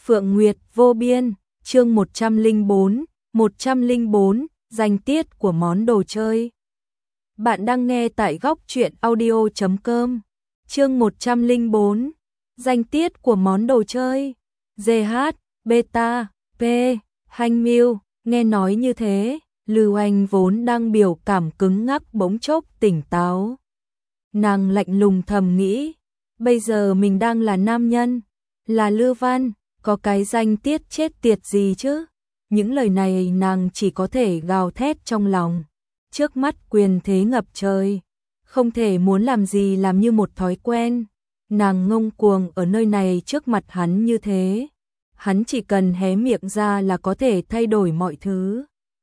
Phượng Nguyệt vô biên, chương 104, danh tiết của món đồ chơi. Bạn đang nghe tại góc truyện audio.com. Chương 104, danh tiết của món đồ chơi. GH, Beta, P, Hành Miêu, nghe nói như thế, Lưu Anh vốn đang biểu cảm cứng ngắc bỗng chốc tỉnh táo. Nàng lạnh lùng thầm nghĩ, bây giờ mình đang là nam nhân, là Lưu Văn, có cái danh tiết chết tiệt gì chứ? Những lời này nàng chỉ có thể gào thét trong lòng. Trước mắt quyền thế ngập trời, không thể muốn làm gì làm như một thói quen. Nàng ngông cuồng ở nơi này trước mặt hắn như thế. Hắn chỉ cần hé miệng ra là có thể thay đổi mọi thứ.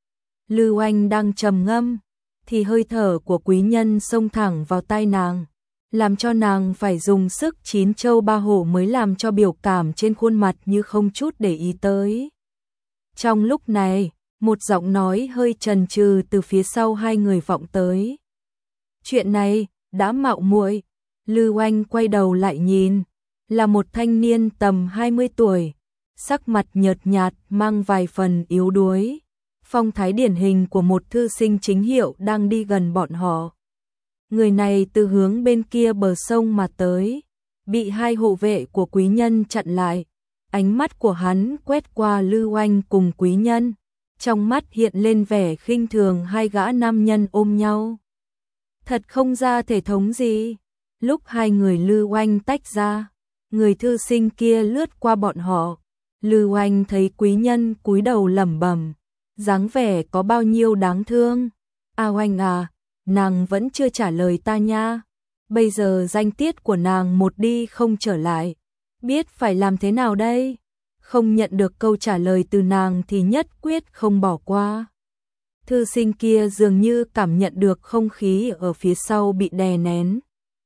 Lưu Anh đang trầm ngâm, thì hơi thở của quý nhân xông thẳng vào tai nàng, làm cho nàng phải dùng sức chín châu ba hổ mới làm cho biểu cảm trên khuôn mặt như không chút để ý tới. Trong lúc này, một giọng nói hơi chần chừ từ phía sau hai người vọng tới. Chuyện này, đã mạo muội. Lưu Anh quay đầu lại nhìn, là một thanh niên tầm 20 tuổi, sắc mặt nhợt nhạt mang vài phần yếu đuối. Phong thái điển hình của một thư sinh chính hiệu đang đi gần bọn họ. Người này từ hướng bên kia bờ sông mà tới, bị hai hộ vệ của quý nhân chặn lại. Ánh mắt của hắn quét qua Lưu Anh cùng quý nhân, trong mắt hiện lên vẻ khinh thường hai gã nam nhân ôm nhau. Thật không ra thể thống gì. Lúc hai người Lưu Anh tách ra, người thư sinh kia lướt qua bọn họ. Lưu Anh thấy quý nhân cúi đầu lẩm bẩm, dáng vẻ có bao nhiêu đáng thương. A Oanh à, nàng vẫn chưa trả lời ta nha. Bây giờ danh tiết của nàng một đi không trở lại, biết phải làm thế nào đây? Không nhận được câu trả lời từ nàng thì nhất quyết không bỏ qua. Thư sinh kia dường như cảm nhận được không khí ở phía sau bị đè nén.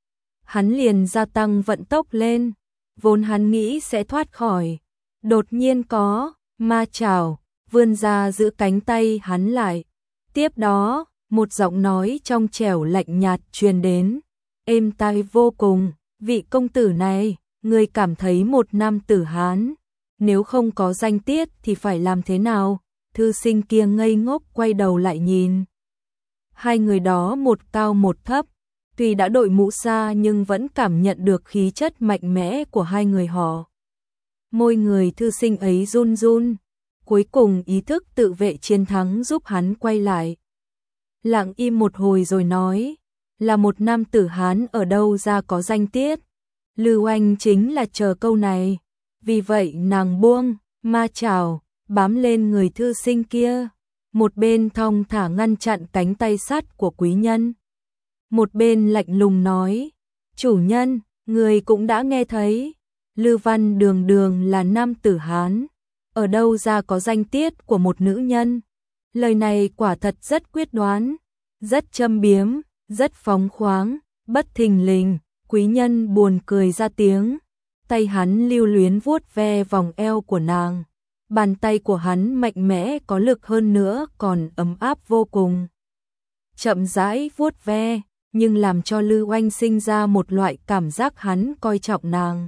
Hắn liền gia tăng vận tốc lên, vốn hắn nghĩ sẽ thoát khỏi. Đột nhiên có ma chảo vươn ra giữ cánh tay hắn lại. Tiếp đó, một giọng nói trong trẻo lạnh nhạt truyền đến, êm tai vô cùng, vị công tử này, người cảm thấy một nam tử Hán, nếu không có danh tiết thì phải làm thế nào? Thư sinh kia ngây ngốc quay đầu lại nhìn. Hai người đó một cao một thấp, tuy đã đội mũ xa nhưng vẫn cảm nhận được khí chất mạnh mẽ của hai người họ. Môi người thư sinh ấy run run, cuối cùng ý thức tự vệ chiến thắng giúp hắn quay lại. Lặng im một hồi rồi nói, là một nam tử Hán ở đâu ra có danh tiết? Lưu Anh chính là chờ câu này, vì vậy nàng buông ma chảo bám lên người thư sinh kia, một bên thong thả ngăn chặn cánh tay sắt của quý nhân, một bên lạnh lùng nói, chủ nhân, người cũng đã nghe thấy, Lưu Văn đường đường là nam tử Hán, ở đâu ra có danh tiết của một nữ nhân? Lời này quả thật rất quyết đoán, rất châm biếm, rất phóng khoáng. Bất thình lình, quý nhân buồn cười ra tiếng, tay hắn lưu luyến vuốt ve vòng eo của nàng. Bàn tay của hắn mạnh mẽ có lực hơn nữa còn ấm áp vô cùng. Chậm rãi vuốt ve, nhưng làm cho Lưu Anh sinh ra một loại cảm giác hắn coi trọng nàng.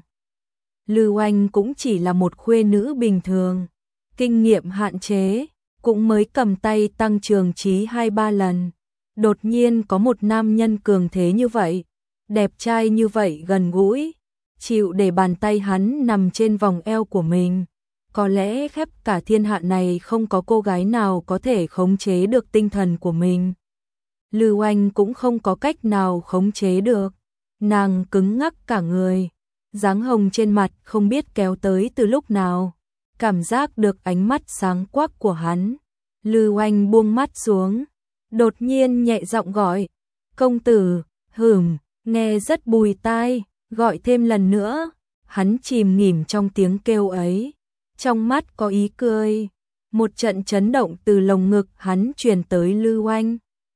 Lưu Anh cũng chỉ là một khuê nữ bình thường, kinh nghiệm hạn chế, cũng mới cầm tay tăng trường trí 2-3 lần. Đột nhiên có một nam nhân cường thế như vậy, đẹp trai như vậy gần gũi, chịu để bàn tay hắn nằm trên vòng eo của mình. Có lẽ khắp cả thiên hạ này không có cô gái nào có thể khống chế được tinh thần của mình. Lưu Anh cũng không có cách nào khống chế được. Nàng cứng ngắc cả người, dáng hồng trên mặt không biết kéo tới từ lúc nào. Cảm giác được ánh mắt sáng quắc của hắn. Lưu Anh buông mắt xuống, đột nhiên nhẹ giọng gọi, công tử, nghe rất bùi tai, gọi thêm lần nữa. Hắn chìm nghỉm trong tiếng kêu ấy, trong mắt có ý cười. Một trận chấn động từ lồng ngực hắn truyền tới Lưu Anh.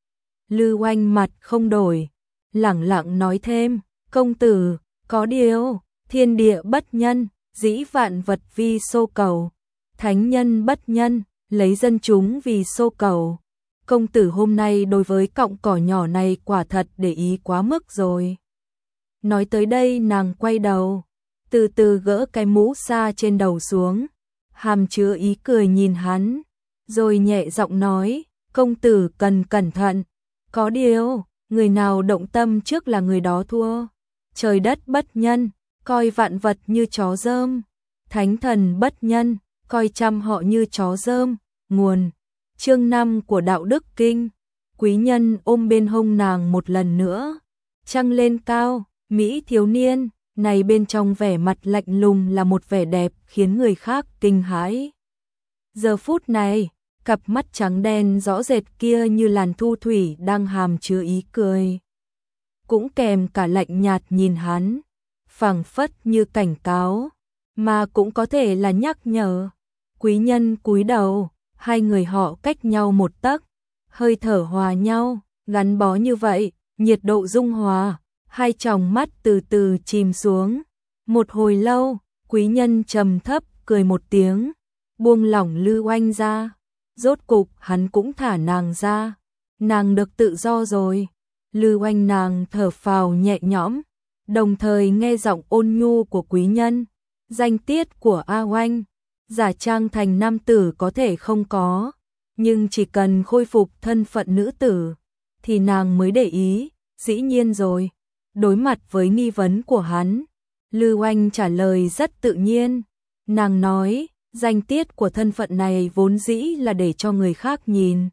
Lưu Anh mặt không đổi, lẳng lặng nói thêm, công tử, có điều, thiên địa bất nhân, dĩ vạn vật vi xô cầu, thánh nhân bất nhân, lấy dân chúng vì xô cầu. Công tử hôm nay đối với cọng cỏ nhỏ này quả thật để ý quá mức rồi. Nói tới đây nàng quay đầu, từ từ gỡ cái mũ sa trên đầu xuống, hàm chứa ý cười nhìn hắn, rồi nhẹ giọng nói, công tử cần cẩn thận, có điều, người nào động tâm trước là người đó thua, trời đất bất nhân, coi vạn vật như chó dơm, thánh thần bất nhân, coi trăm họ như chó dơm, nguồn, chương 5 của Đạo Đức Kinh. Quý nhân ôm bên hông nàng một lần nữa, trăng lên cao, Mỹ thiếu niên, này bên trong vẻ mặt lạnh lùng là một vẻ đẹp khiến người khác kinh hãi. Giờ phút này, cặp mắt trắng đen rõ rệt kia như làn thu thủy đang hàm chứa ý cười. Cũng kèm cả lạnh nhạt nhìn hắn, phảng phất như cảnh cáo, mà cũng có thể là nhắc nhở. Quý nhân cúi đầu, hai người họ cách nhau một tấc, hơi thở hòa nhau, gắn bó như vậy, nhiệt độ dung hòa, hai tròng mắt từ từ chìm xuống. Một hồi lâu, quý nhân trầm thấp cười một tiếng, buông lỏng Lư Oanh ra. Rốt cục hắn cũng thả nàng ra, nàng được tự do rồi. Lư Oanh nàng thở phào nhẹ nhõm, đồng thời nghe giọng ôn nhu của quý nhân. Danh tiết của A Oanh, giả trang thành nam tử có thể không có, nhưng chỉ cần khôi phục thân phận nữ tử, thì nàng mới để ý, dĩ nhiên rồi. Đối mặt với nghi vấn của hắn, Lư Oanh trả lời rất tự nhiên. Nàng nói, danh tiết của thân phận này vốn dĩ là để cho người khác nhìn.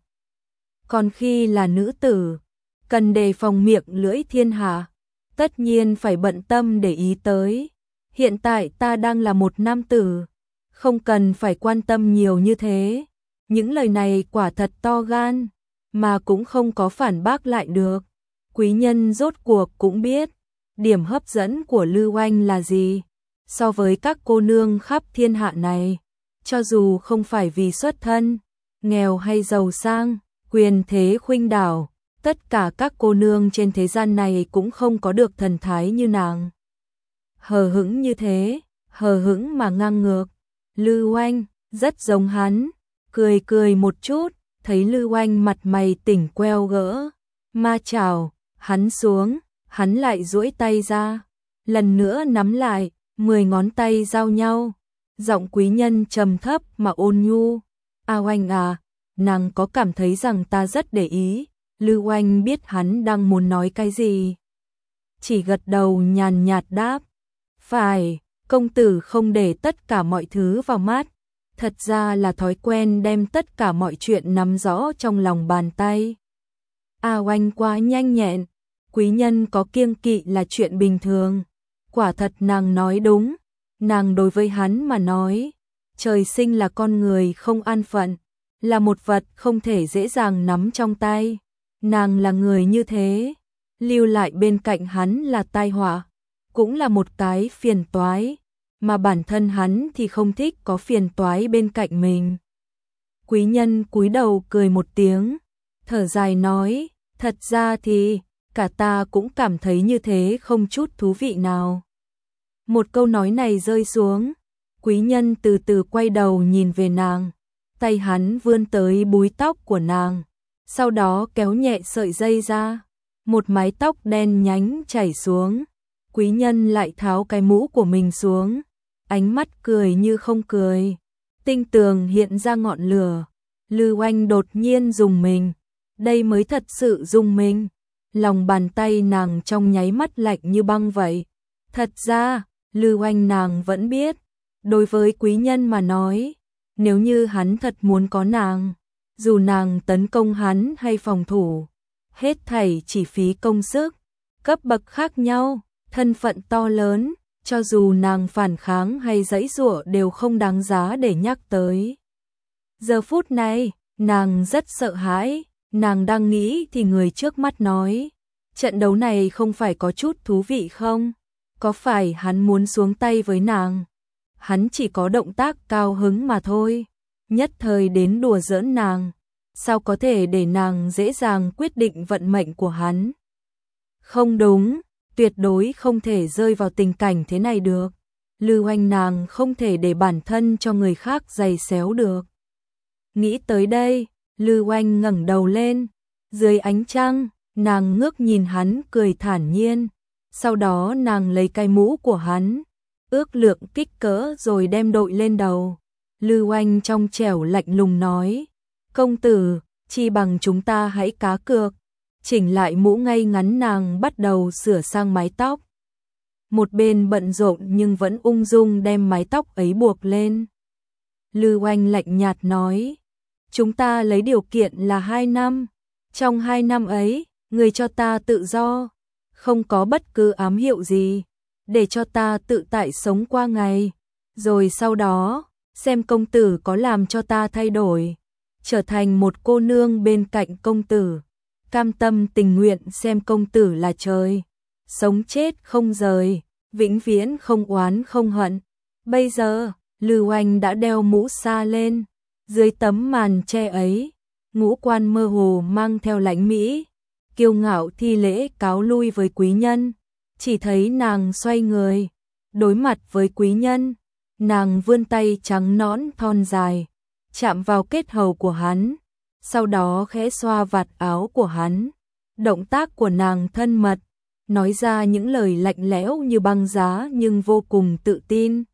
Còn khi là nữ tử, cần đề phòng miệng lưỡi thiên hạ, tất nhiên phải bận tâm để ý tới. Hiện tại ta đang là một nam tử, không cần phải quan tâm nhiều như thế. Những lời này quả thật to gan, mà cũng không có phản bác lại được. Quý nhân rốt cuộc cũng biết, điểm hấp dẫn của Lư Oanh là gì. So với các cô nương khắp thiên hạ này, cho dù không phải vì xuất thân, nghèo hay giàu sang, quyền thế khuynh đảo, tất cả các cô nương trên thế gian này cũng không có được thần thái như nàng. Hờ hững như thế, hờ hững mà ngang ngược. Lư Oanh rất giống hắn, cười cười một chút, thấy Lư Oanh mặt mày tỉnh queo gỡ, ma chảo, hắn xuống, hắn lại duỗi tay ra, lần nữa nắm lại, 10 ngón tay giao nhau, giọng quý nhân trầm thấp mà ôn nhu. A Oanh à, nàng có cảm thấy rằng ta rất để ý? Lư Oanh biết hắn đang muốn nói cái gì, chỉ gật đầu nhàn nhạt đáp, phải, công tử không để tất cả mọi thứ vào mắt, thật ra là thói quen đem tất cả mọi chuyện nắm rõ trong lòng bàn tay. A Oanh quá nhanh nhẹn, quý nhân có kiêng kỵ là chuyện bình thường. Quả thật nàng nói đúng, nàng đối với hắn mà nói, trời sinh là con người không an phận, là một vật không thể dễ dàng nắm trong tay. Nàng là người như thế, lưu lại bên cạnh hắn là tai họa, cũng là một cái phiền toái, mà bản thân hắn thì không thích có phiền toái bên cạnh mình. Quý nhân cúi đầu cười một tiếng, thở dài nói, thật ra thì, cả ta cũng cảm thấy như thế không chút thú vị nào. Một câu nói này rơi xuống, quý nhân từ từ quay đầu nhìn về nàng, tay hắn vươn tới búi tóc của nàng, sau đó kéo nhẹ sợi dây ra, một mái tóc đen nhánh chảy xuống. Quý nhân lại tháo cái mũ của mình xuống, ánh mắt cười như không cười, tinh tường hiện ra ngọn lửa. Lư Oanh đột nhiên rùng mình, đây mới thật sự rùng mình. Lòng bàn tay nàng trong nháy mắt lạnh như băng vậy. Thật ra, Lư Oanh nàng vẫn biết, đối với quý nhân mà nói, nếu như hắn thật muốn có nàng, dù nàng tấn công hắn hay phòng thủ, hết thảy chỉ phí công sức, cấp bậc khác nhau, thân phận to lớn, cho dù nàng phản kháng hay giãy giụa đều không đáng giá để nhắc tới. Giờ phút này, nàng rất sợ hãi, nàng đang nghĩ thì người trước mắt nói, trận đấu này không phải có chút thú vị không? Có phải hắn muốn xuống tay với nàng? Hắn chỉ có động tác cao hứng mà thôi, nhất thời đến đùa giỡn nàng, sao có thể để nàng dễ dàng quyết định vận mệnh của hắn? Không đúng, tuyệt đối không thể rơi vào tình cảnh thế này được. Lư Oanh nàng không thể để bản thân cho người khác giày xéo được. Nghĩ tới đây, Lư Oanh ngẩng đầu lên, dưới ánh trăng, nàng ngước nhìn hắn cười thản nhiên, sau đó nàng lấy cái mũ của hắn, ước lượng kích cỡ rồi đem đội lên đầu. Lư Oanh trong trẻo lạnh lùng nói, công tử, chi bằng chúng ta hãy cá cược. Chỉnh lại mũ ngay ngắn, nàng bắt đầu sửa sang mái tóc. Một bên bận rộn nhưng vẫn ung dung đem mái tóc ấy buộc lên. Lư Oanh lạnh nhạt nói, chúng ta lấy điều kiện là 2 năm. Trong 2 năm ấy, người cho ta tự do, không có bất cứ ám hiệu gì, để cho ta tự tại sống qua ngày. Rồi sau đó, xem công tử có làm cho ta thay đổi, trở thành một cô nương bên cạnh công tử, cam tâm tình nguyện xem công tử là trời, sống chết không rời, vĩnh viễn không oán không hận. Bây giờ, Lư Oanh đã đeo mũ sa lên, dưới tấm màn che ấy, ngũ quan mơ hồ mang theo lãnh mỹ, kiêu ngạo thi lễ cáo lui với quý nhân. Chỉ thấy nàng xoay người, đối mặt với quý nhân, nàng vươn tay trắng nõn thon dài, chạm vào kết hầu của hắn, sau đó khẽ xoa vạt áo của hắn. Động tác của nàng thân mật, nói ra những lời lạnh lẽo như băng giá nhưng vô cùng tự tin.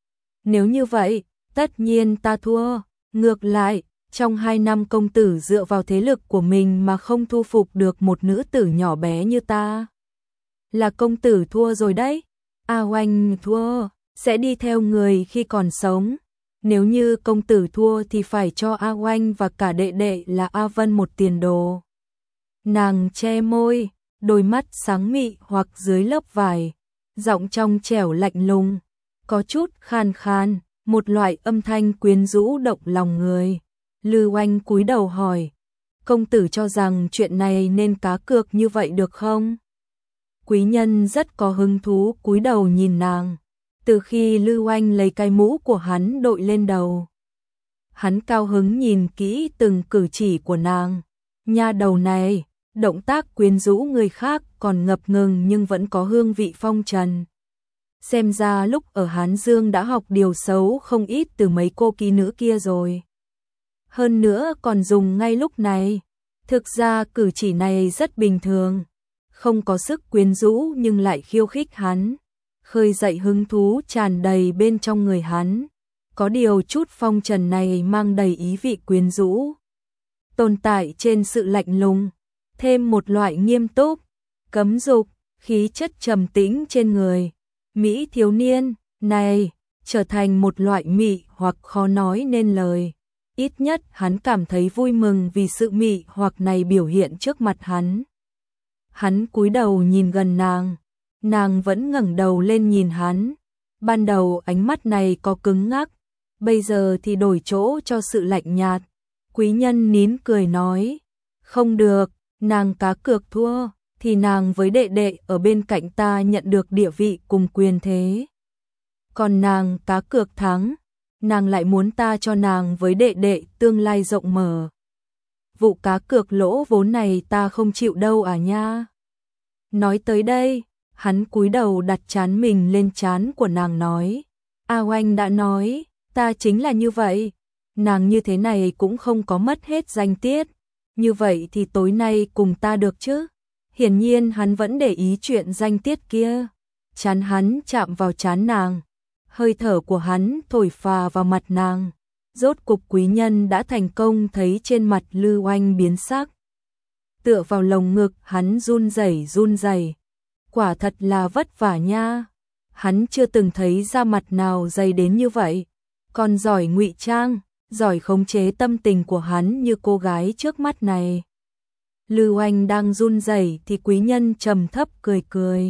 Nếu như vậy, tất nhiên ta thua. Ngược lại, trong 2 năm công tử dựa vào thế lực của mình mà không thu phục được một nữ tử nhỏ bé như ta, là công tử thua rồi đấy. A Oanh thua, sẽ đi theo người khi còn sống. Nếu như công tử thua thì phải cho A Oanh và cả đệ đệ là A Vân một tiền đồ. Nàng che môi, đôi mắt sáng mị hoặc dưới lớp vải, giọng trong trẻo lạnh lùng, có chút khan khan, một loại âm thanh quyến rũ động lòng người. Lư Oanh cúi đầu hỏi, công tử cho rằng chuyện này nên cá cược như vậy được không? Quý nhân rất có hứng thú cúi đầu nhìn nàng. Từ khi Lư Oanh lấy cái mũ của hắn đội lên đầu, hắn cao hứng nhìn kỹ từng cử chỉ của nàng. Nha đầu này, động tác quyến rũ người khác còn ngập ngừng nhưng vẫn có hương vị phong trần. Xem ra lúc ở Hán Dương đã học điều xấu không ít từ mấy cô kỹ nữ kia rồi. Hơn nữa còn dùng ngay lúc này. Thực ra cử chỉ này rất bình thường, không có sức quyến rũ nhưng lại khiêu khích hắn, khơi dậy hứng thú tràn đầy bên trong người hắn. Có điều chút phong trần này mang đầy ý vị quyến rũ, tồn tại trên sự lạnh lùng, thêm một loại nghiêm túc, cấm dục, khí chất trầm tĩnh trên người. Mỹ thiếu niên này trở thành một loại mị hoặc khó nói nên lời. Ít nhất hắn cảm thấy vui mừng vì sự mị hoặc này biểu hiện trước mặt hắn. Hắn cúi đầu nhìn gần nàng, nàng vẫn ngẩng đầu lên nhìn hắn. Ban đầu ánh mắt này có cứng ngắc, bây giờ thì đổi chỗ cho sự lạnh nhạt. Quý nhân nín cười nói, không được, nàng cá cược thua, thì nàng với đệ đệ ở bên cạnh ta nhận được địa vị cùng quyền thế. Còn nàng cá cược thắng, nàng lại muốn ta cho nàng với đệ đệ tương lai rộng mở. Vụ cá cược lỗ vốn này ta không chịu đâu à nha. Nói tới đây, hắn cúi đầu đặt trán mình lên trán của nàng nói, A Oanh đã nói, ta chính là như vậy, nàng như thế này cũng không có mất hết danh tiết, như vậy thì tối nay cùng ta được chứ? Hiển nhiên hắn vẫn để ý chuyện danh tiết kia. Trán hắn chạm vào trán nàng, hơi thở của hắn thổi phà vào mặt nàng. Rốt cục quý nhân đã thành công thấy trên mặt Lư Oanh biến sắc. Tựa vào lồng ngực hắn run rẩy. Quả thật là vất vả nha. Hắn chưa từng thấy da mặt nào dày đến như vậy. Còn giỏi ngụy trang, giỏi khống chế tâm tình của hắn như cô gái trước mắt này. Lư Oanh đang run rẩy thì quý nhân trầm thấp cười cười.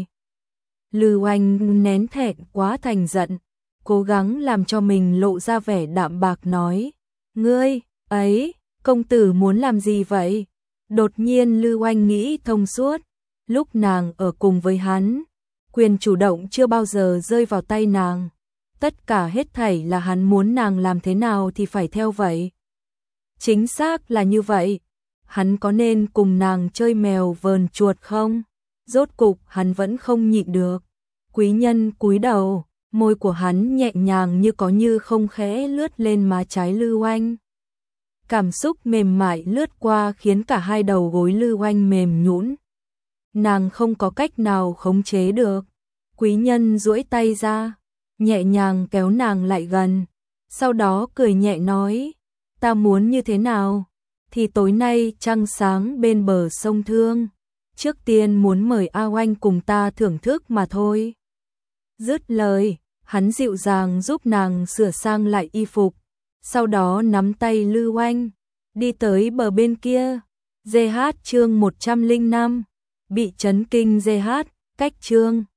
Lư Oanh nén thẹn quá thành giận, cố gắng làm cho mình lộ ra vẻ đạm bạc nói, ngươi, ấy, công tử muốn làm gì vậy? Đột nhiên Lư Oanh nghĩ thông suốt, lúc nàng ở cùng với hắn, quyền chủ động chưa bao giờ rơi vào tay nàng. Tất cả hết thảy là hắn muốn nàng làm thế nào thì phải theo vậy. Chính xác là như vậy. Hắn có nên cùng nàng chơi mèo vờn chuột không? Rốt cục hắn vẫn không nhịn được. Quý nhân cúi đầu, môi của hắn nhẹ nhàng như có như không khẽ lướt lên má trái Lư Oanh. Cảm xúc mềm mại lướt qua khiến cả hai đầu gối Lư Oanh mềm nhũn. Nàng không có cách nào khống chế được. Quý nhân duỗi tay ra, nhẹ nhàng kéo nàng lại gần, sau đó cười nhẹ nói, ta muốn như thế nào? Thì tối nay trăng sáng bên bờ sông Thương, trước tiên muốn mời A Oanh cùng ta thưởng thức mà thôi. Dứt lời, hắn dịu dàng giúp nàng sửa sang lại y phục, sau đó nắm tay Lư Oanh, đi tới bờ bên kia. GH chương 105, bị chấn kinh GH, cách chương